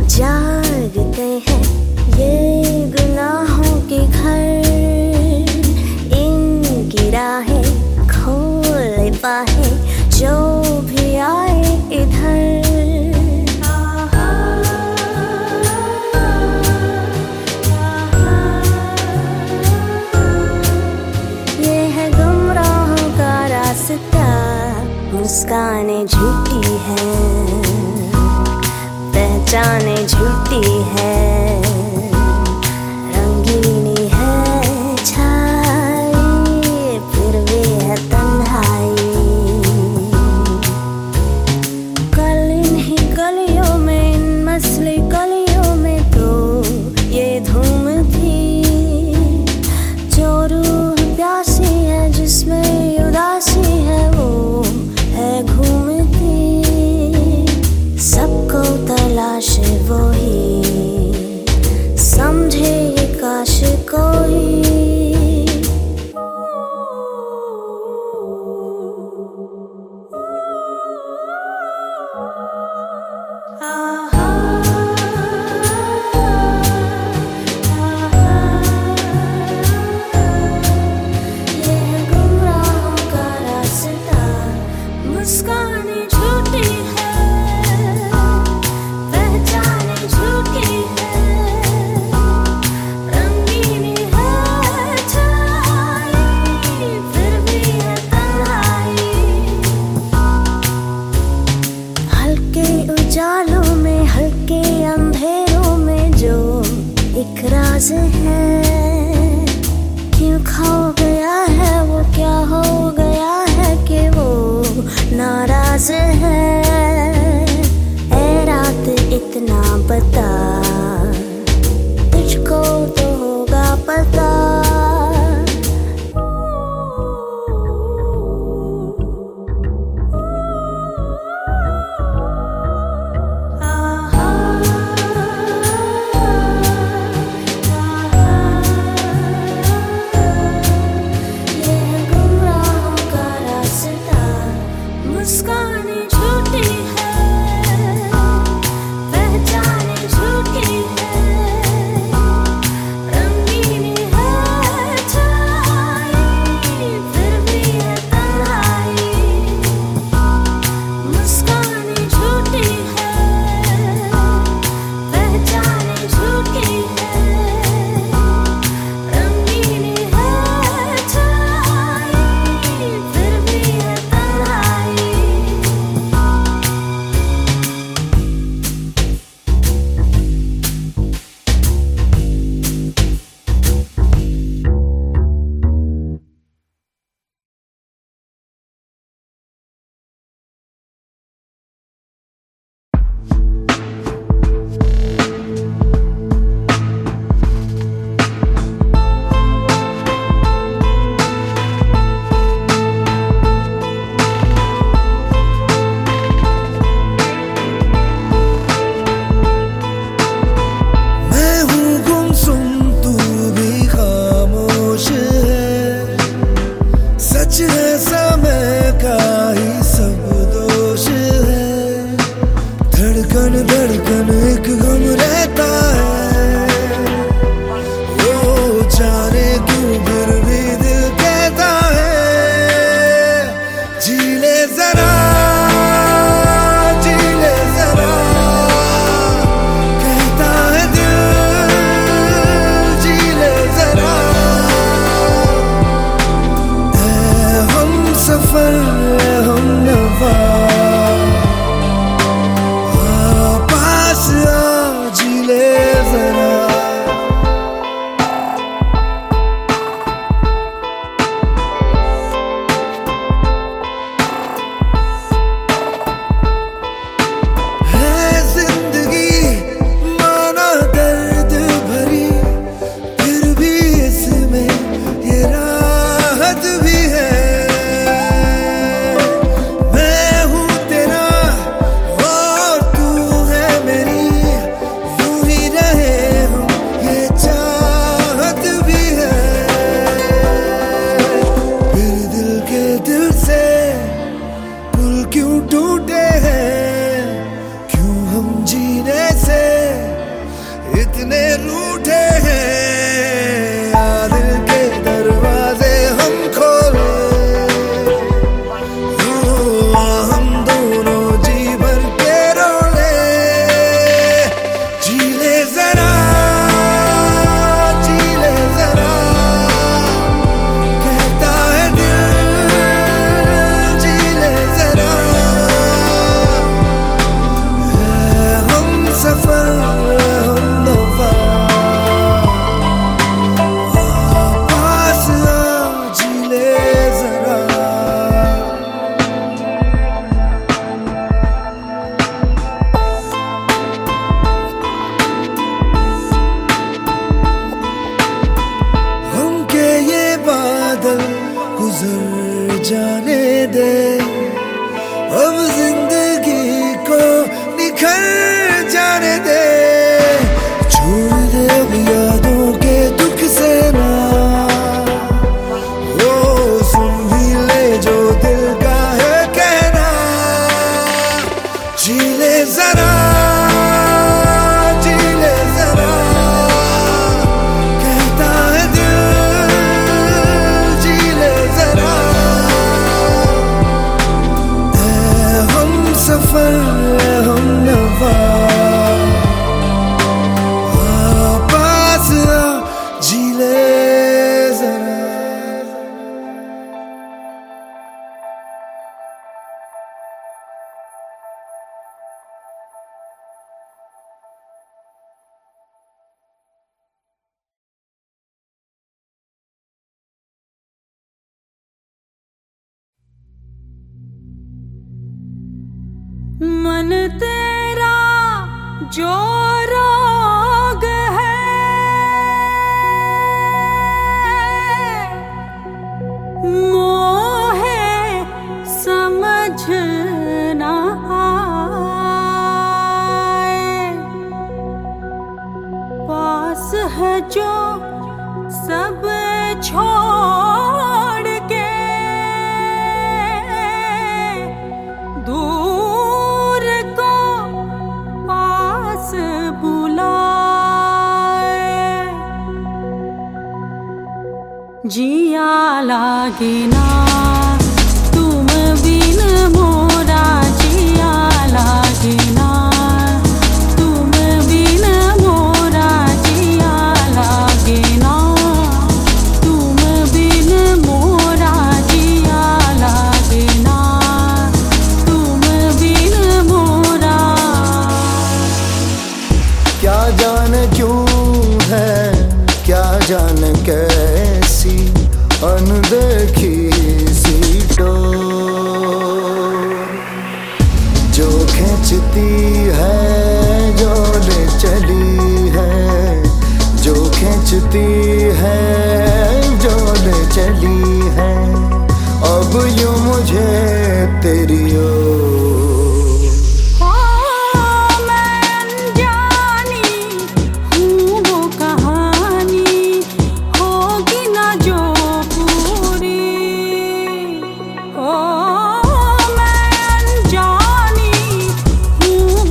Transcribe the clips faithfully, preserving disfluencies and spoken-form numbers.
जागते हैं ये गुनाहों के घर, इनकी राहें खोल पाए जो भी आए इधर। ये है गुमराहों का रास्ता, मुस्कानें झूठी हैं, पहचाने झूठी है, रंगीनी है छाई फिर भी है तन्हाई। कल इन्हीं गलियों में, इन मसले गलियों में तो ये धूम थी, जो रूह प्यासी है जिसमें उदासी है वो है घूमती। सबको तलाश वो ही समझे ये काश कोई। ये है गुमराहों का रास्ता, मुस्काने झूठी है, उजालों में हल्के अंधेरों में जो एक राज है, क्यों खो गया है वो, क्या हो गया है कि वो नाराज है। ऐ रात इतना बता, तुझको तो होगा पता। मुस्काने झूठी है, पहचाने झूठी कितने रूठे हैं, दिल के दरवाजे हम खोले, हम दोनों जी भर के रोले, जी ले जरा, जी ले जरा, कहता है दिल, जी ले जरा, हम सफर गुजर जाने दे, अब जिंदगी को निखर जाने दे, छोड़ दे अब यादों के दुख से ना, वो सुन भी ले जो दिल का है कहना, जी ले जरा, जी ले जरा, कहता है दिल, सफर हम नवा, पास जी ले जरा। मन तेरा जो रोग है, मोहे समझ ना आए, पास है जो सब छोड़ के दूर जिया लागे ना तुम बिन मोरा, जिया लागे ना तुम बिन मोरा, जिया लागे ना तुम बिन मोरा, जिया लागे ना तुम बिन मोरा। क्या जाने क्यों है, क्या जाने कैसी अनदेखी सी डोर, जो खींचती है जो ले चली है, जो खींचती है जो ले चली है, अब यूं मुझे तेरी ओर। मैं अनजानी हूँ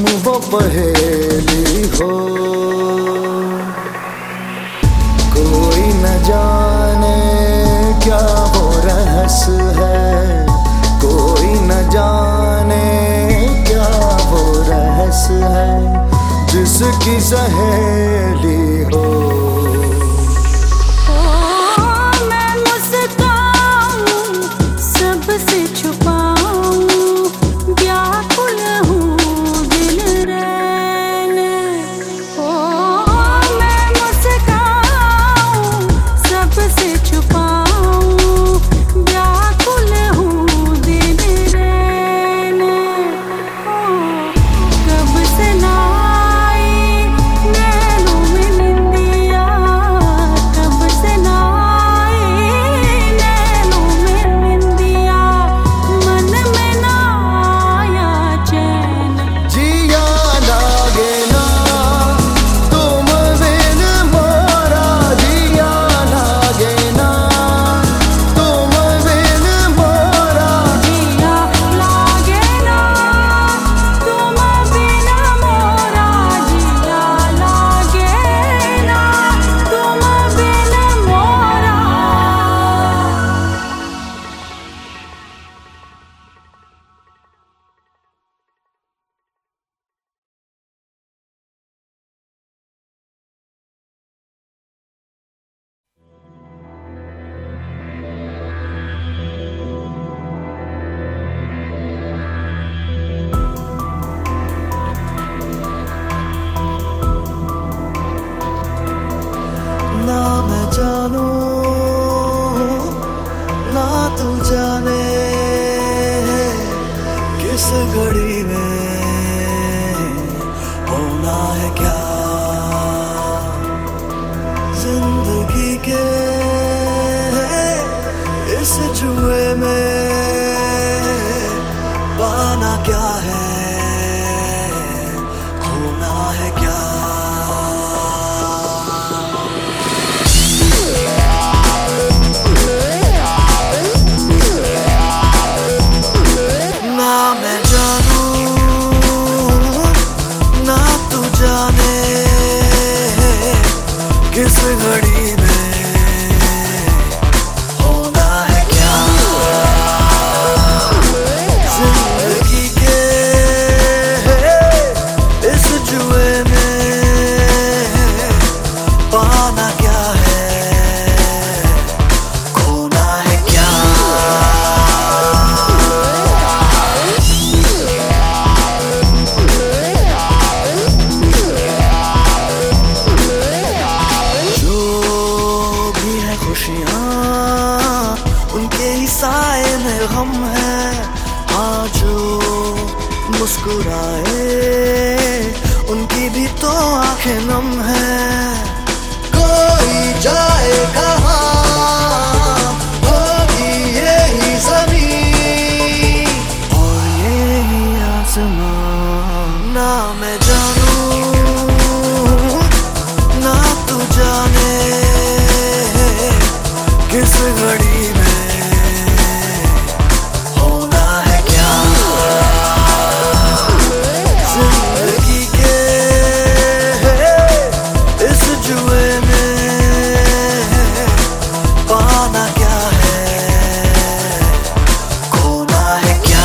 वो पहेली हो। कोई न जाने क्या वो रहस्य है, कोई न जाने क्या वो रहस्य है, जिसकी सहेली हो। ना मैं जानू ना तू जाने किस घड़ी में होना है क्या, जिंदगी के इस जुए में पाना क्या है, होना है क्या। किस घड़ी में होना है क्या, जिंदगी के इस जुए में पाना क्या है, खोना है क्या। उनके ही साए में गम है, हाँ जो मुस्कुराए उनकी भी तो आंखें नम है। कोई जाए कहाँ होगी यही ज़मीं और यही आसमां, ना मैं जानू ना तू जाने किस घड़ी में होना है क्या, जिंदगी के इस जुए में पाना क्या है, खोना है क्या।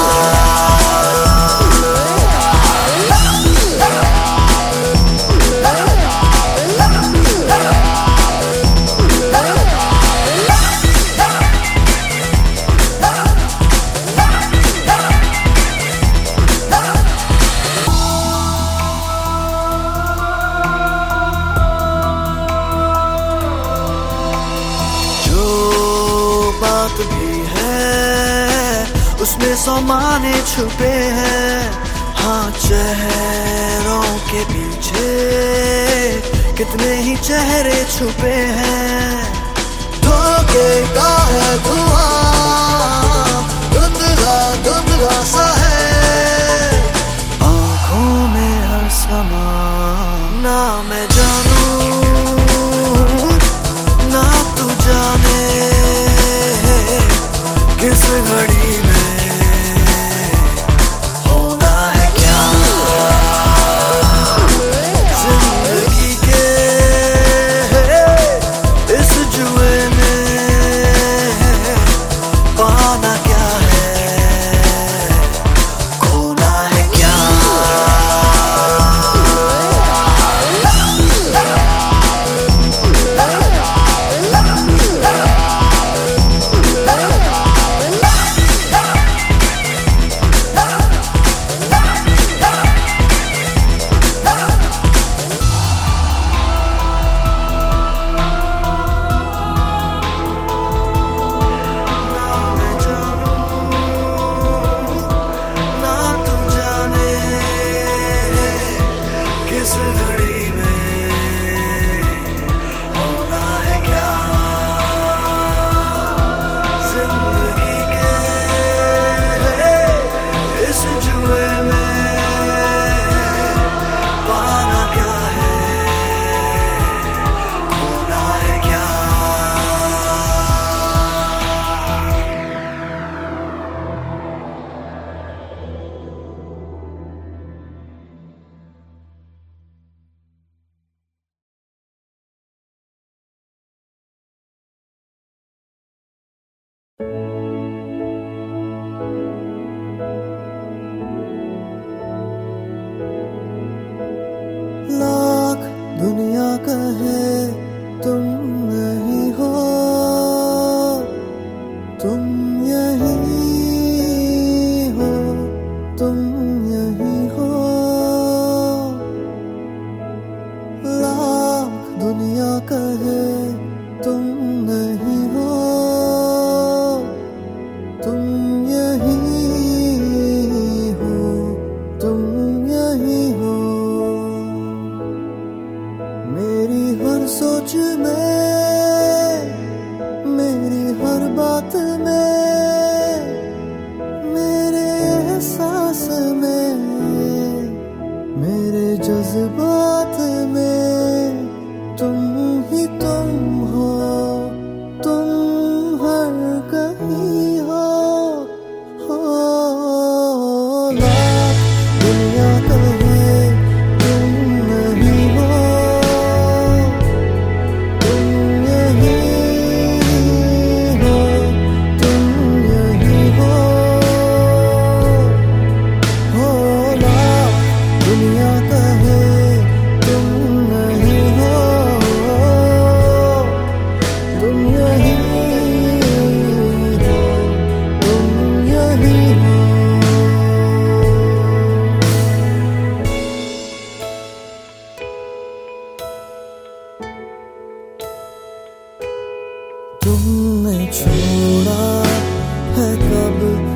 भी है उसमें सौ माने छुपे हैं, हाँ चेहरों के पीछे कितने ही चेहरे छुपे हैं। धोखे का है धुआं धुंधला धुंधला सा है, आँखों में हर समा, ना मैं जानू ना तू जाने किस घड़ी में होना है क्या। इस घड़ी में होना है क्या, जिंदगी के इस जुए में पाना क्या है, होना है क्या। लाख दुनिया कहे तुम नहीं हो, तुम यही हो, तुम यही हो। लाख दुनिया कहे तुम नहीं हो, तुम यही हो, तुम यही हो। मेरी हर सोच में, मेरी हर बात में, मेरे एहसास में, मेरे जज्बात में तुम ही तुम हो, तुम हर कहीं हो, हो। लाख दुनिया कहे तुम नहीं हो, तुम यही हो, तुम यही हो, हो। लाख दुनिया कहे तुम नहीं हो, तुम यही हो, तुम यही हो। तुमने छोड़ा है कब